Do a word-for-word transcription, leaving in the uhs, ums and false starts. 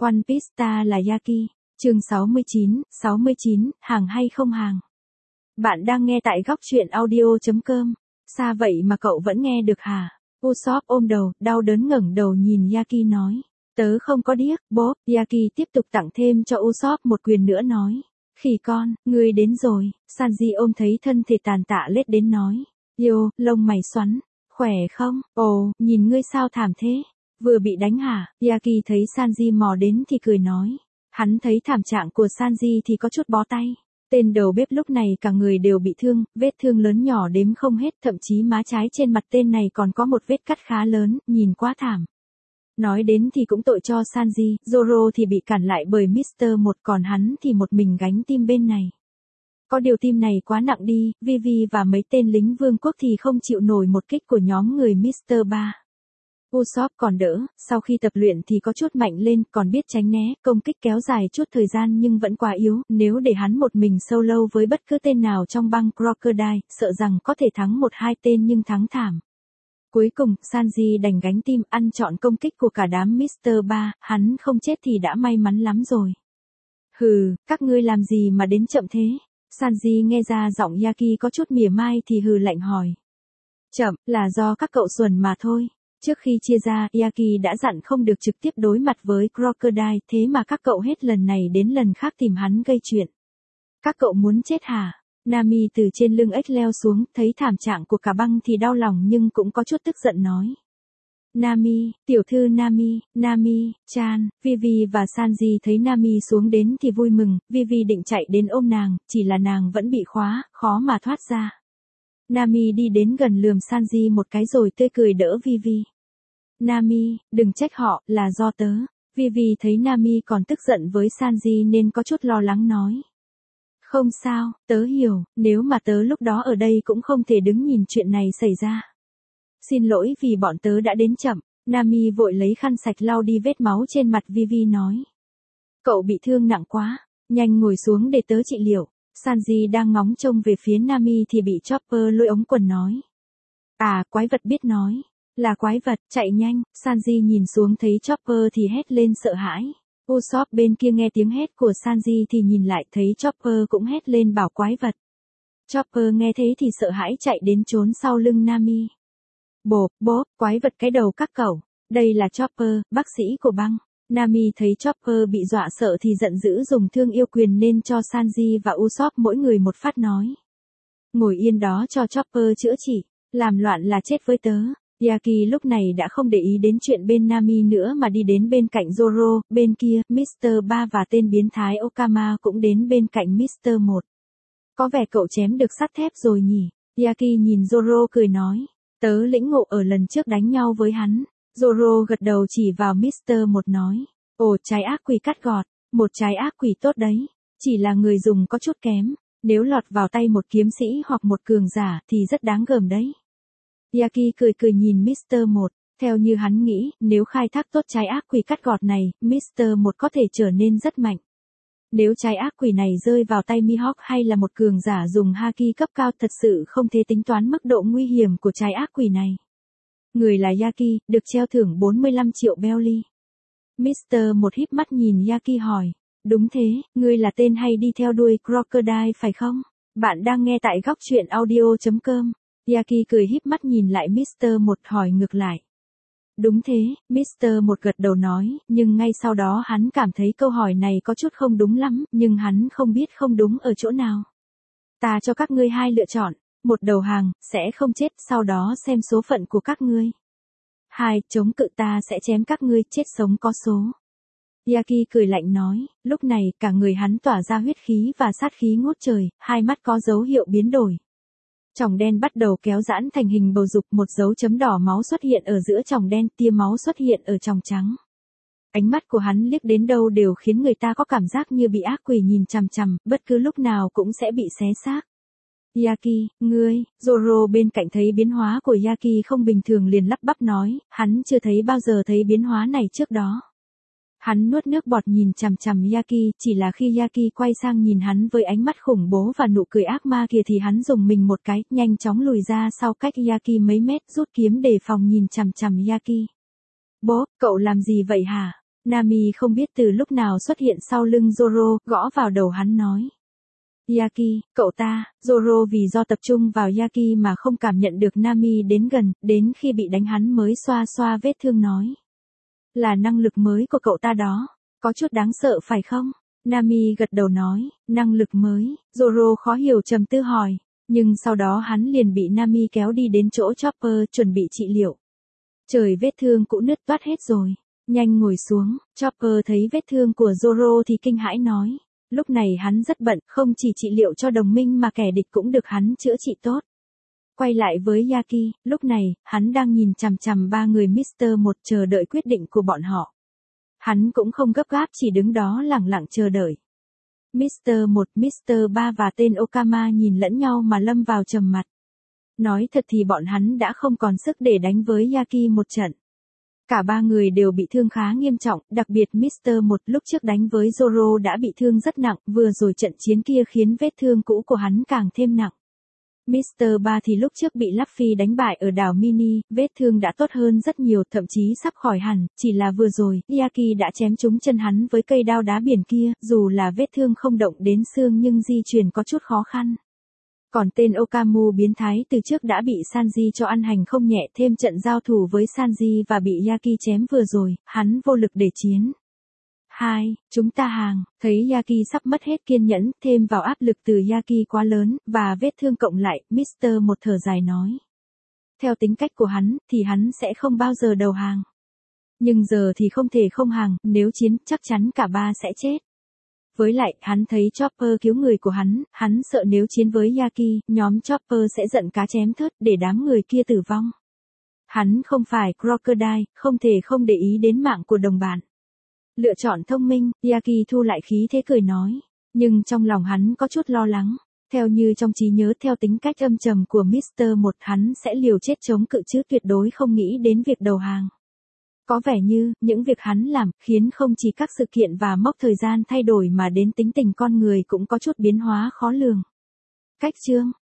One Piece Star là Yaki. Chương sáu mươi chín, sáu mươi chín, hàng hay không hàng. Bạn đang nghe tại góc truyện audio chấm com. Xa vậy mà cậu vẫn nghe được hả? Usopp ôm đầu, đau đớn ngẩng đầu nhìn Yaki nói. Tớ không có điếc, bốp. Yaki tiếp tục tặng thêm cho Usopp một quyền nữa nói. Khỉ con, ngươi đến rồi. Sanji ôm thấy thân thể tàn tạ lết đến nói. Yo, lông mày xoắn. Khỏe không? Ồ, nhìn ngươi sao thảm thế? Vừa bị đánh hả? Yaki thấy Sanji mò đến thì cười nói. Hắn thấy thảm trạng của Sanji thì có chút bó tay. Tên đầu bếp lúc này cả người đều bị thương, vết thương lớn nhỏ đếm không hết, thậm chí má trái trên mặt tên này còn có một vết cắt khá lớn, nhìn quá thảm. Nói đến thì cũng tội cho Sanji, Zoro thì bị cản lại bởi mít tơ một, còn hắn thì một mình gánh tim bên này. Có điều tim này quá nặng đi, Vivi và mấy tên lính vương quốc thì không chịu nổi một kích của nhóm người mít tơ ba. Usopp còn đỡ, sau khi tập luyện thì có chút mạnh lên, còn biết tránh né, công kích kéo dài chút thời gian nhưng vẫn quá yếu, nếu để hắn một mình solo với bất cứ tên nào trong băng Crocodile, sợ rằng có thể thắng một hai tên nhưng thắng thảm. Cuối cùng, Sanji đành gánh tim, ăn trọn công kích của cả đám mít tơ ba, hắn không chết thì đã may mắn lắm rồi. Hừ, các ngươi làm gì mà đến chậm thế? Sanji nghe ra giọng Yaki có chút mỉa mai thì hừ lạnh hỏi. Chậm, là do các cậu xuẩn mà thôi. Trước khi chia ra, Yaki đã dặn không được trực tiếp đối mặt với Crocodile, thế mà các cậu hết lần này đến lần khác tìm hắn gây chuyện. Các cậu muốn chết hả? Nami từ trên lưng ếch leo xuống, thấy thảm trạng của cả băng thì đau lòng nhưng cũng có chút tức giận nói. Nami, tiểu thư Nami, Nami, Chan, Vivi và Sanji thấy Nami xuống đến thì vui mừng, Vivi định chạy đến ôm nàng, chỉ là nàng vẫn bị khóa, khó mà thoát ra. Nami đi đến gần lườm Sanji một cái rồi tươi cười đỡ Vivi. Nami, đừng trách họ, là do tớ. Vivi thấy Nami còn tức giận với Sanji nên có chút lo lắng nói. Không sao, tớ hiểu, nếu mà tớ lúc đó ở đây cũng không thể đứng nhìn chuyện này xảy ra. Xin lỗi vì bọn tớ đã đến chậm. Nami vội lấy khăn sạch lau đi vết máu trên mặt Vivi nói. Cậu bị thương nặng quá, nhanh ngồi xuống để tớ trị liệu. Sanji đang ngóng trông về phía Nami thì bị Chopper lôi ống quần nói. À, quái vật biết nói. Là quái vật, chạy nhanh. Sanji nhìn xuống thấy Chopper thì hét lên sợ hãi. Usopp bên kia nghe tiếng hét của Sanji thì nhìn lại thấy Chopper cũng hét lên bảo quái vật. Chopper nghe thế thì sợ hãi chạy đến trốn sau lưng Nami. Bộp, bốp, quái vật cái đầu các cẩu. Đây là Chopper, bác sĩ của băng. Nami thấy Chopper bị dọa sợ thì giận dữ dùng thương yêu quyền nên cho Sanji và Usopp mỗi người một phát nói. Ngồi yên đó cho Chopper chữa trị, làm loạn là chết với tớ. Yaki lúc này đã không để ý đến chuyện bên Nami nữa mà đi đến bên cạnh Zoro, bên kia, mít tơ ba và tên biến thái Okama cũng đến bên cạnh mít tơ một. Có vẻ cậu chém được sắt thép rồi nhỉ? Yaki nhìn Zoro cười nói, tớ lĩnh ngộ ở lần trước đánh nhau với hắn. Zoro gật đầu chỉ vào mít tơ một nói. Ồ, trái ác quỷ cắt gọt, một trái ác quỷ tốt đấy. Chỉ là người dùng có chút kém. Nếu lọt vào tay một kiếm sĩ hoặc một cường giả thì rất đáng gờm đấy. Yaki cười cười nhìn mít tơ một. Theo như hắn nghĩ, nếu khai thác tốt trái ác quỷ cắt gọt này, mít tơ một có thể trở nên rất mạnh. Nếu trái ác quỷ này rơi vào tay Mihawk hay là một cường giả dùng haki cấp cao thật sự không thể tính toán mức độ nguy hiểm của trái ác quỷ này. Người là Yaki, được treo thưởng bốn mươi lăm triệu belly. mít tơ một híp mắt nhìn Yaki hỏi. Đúng thế, ngươi là tên hay đi theo đuôi Crocodile phải không? Bạn đang nghe tại góc truyện audio chấm com. Yaki cười híp mắt nhìn lại mít tơ một hỏi ngược lại. Đúng thế, mít tơ một gật đầu nói, nhưng ngay sau đó hắn cảm thấy câu hỏi này có chút không đúng lắm, nhưng hắn không biết không đúng ở chỗ nào. Ta cho các ngươi hai lựa chọn. Một, đầu hàng, sẽ không chết, sau đó xem số phận của các ngươi. Hai, chống cự, ta sẽ chém các ngươi, chết sống có số. Yaki cười lạnh nói, lúc này cả người hắn tỏa ra huyết khí và sát khí ngút trời, hai mắt có dấu hiệu biến đổi. Tròng đen bắt đầu kéo giãn thành hình bầu dục, một dấu chấm đỏ máu xuất hiện ở giữa tròng đen, tia máu xuất hiện ở tròng trắng. Ánh mắt của hắn liếc đến đâu đều khiến người ta có cảm giác như bị ác quỷ nhìn chằm chằm, bất cứ lúc nào cũng sẽ bị xé xác. Yaki, ngươi, Zoro bên cạnh thấy biến hóa của Yaki không bình thường liền lắp bắp nói, hắn chưa thấy bao giờ thấy biến hóa này trước đó. Hắn nuốt nước bọt nhìn chằm chằm Yaki, chỉ là khi Yaki quay sang nhìn hắn với ánh mắt khủng bố và nụ cười ác ma kia thì hắn dùng mình một cái, nhanh chóng lùi ra sau cách Yaki mấy mét, rút kiếm đề phòng nhìn chằm chằm Yaki. Bố, cậu làm gì vậy hả? Nami không biết từ lúc nào xuất hiện sau lưng Zoro, gõ vào đầu hắn nói. Yaki, cậu ta, Zoro vì do tập trung vào Yaki mà không cảm nhận được Nami đến gần, đến khi bị đánh hắn mới xoa xoa vết thương nói. Là năng lực mới của cậu ta đó, có chút đáng sợ phải không? Nami gật đầu nói, năng lực mới, Zoro khó hiểu trầm tư hỏi, nhưng sau đó hắn liền bị Nami kéo đi đến chỗ Chopper chuẩn bị trị liệu. Trời, vết thương cũ nứt toát hết rồi, nhanh ngồi xuống. Chopper thấy vết thương của Zoro thì kinh hãi nói, lúc này hắn rất bận, không chỉ trị liệu cho đồng minh mà kẻ địch cũng được hắn chữa trị tốt. Quay lại với Yaki, lúc này, hắn đang nhìn chằm chằm ba người mít tơ một chờ đợi quyết định của bọn họ. Hắn cũng không gấp gáp, chỉ đứng đó lẳng lặng chờ đợi. mít tơ một, mít tơ ba và tên Okama nhìn lẫn nhau mà lâm vào trầm mặc. Nói thật thì bọn hắn đã không còn sức để đánh với Yaki một trận. Cả ba người đều bị thương khá nghiêm trọng, đặc biệt mít tơ một lúc trước đánh với Zoro đã bị thương rất nặng, vừa rồi trận chiến kia khiến vết thương cũ của hắn càng thêm nặng. mít tơ ba thì lúc trước bị Luffy đánh bại ở đảo Mini, vết thương đã tốt hơn rất nhiều, thậm chí sắp khỏi hẳn, chỉ là vừa rồi, Yaki đã chém trúng chân hắn với cây đao đá biển kia, dù là vết thương không động đến xương nhưng di chuyển có chút khó khăn. Còn tên Okamu biến thái từ trước đã bị Sanji cho ăn hành không nhẹ, thêm trận giao thủ với Sanji và bị Yaki chém vừa rồi, hắn vô lực để chiến. Hai, chúng ta hàng, thấy Yaki sắp mất hết kiên nhẫn, thêm vào áp lực từ Yaki quá lớn, và vết thương cộng lại, mít tơ một thở dài nói. Theo tính cách của hắn, thì hắn sẽ không bao giờ đầu hàng. Nhưng giờ thì không thể không hàng, nếu chiến, chắc chắn cả ba sẽ chết. Với lại, hắn thấy Chopper cứu người của hắn, hắn sợ nếu chiến với Yaki, nhóm Chopper sẽ giận cá chém thớt để đám người kia tử vong. Hắn không phải Crocodile, không thể không để ý đến mạng của đồng bạn. Lựa chọn thông minh, Yaki thu lại khí thế cười nói. Nhưng trong lòng hắn có chút lo lắng. Theo như trong trí nhớ, theo tính cách âm trầm của mít tơ một, hắn sẽ liều chết chống cự chứ tuyệt đối không nghĩ đến việc đầu hàng. Có vẻ như, những việc hắn làm, khiến không chỉ các sự kiện và mốc thời gian thay đổi mà đến tính tình con người cũng có chút biến hóa khó lường. Cách chương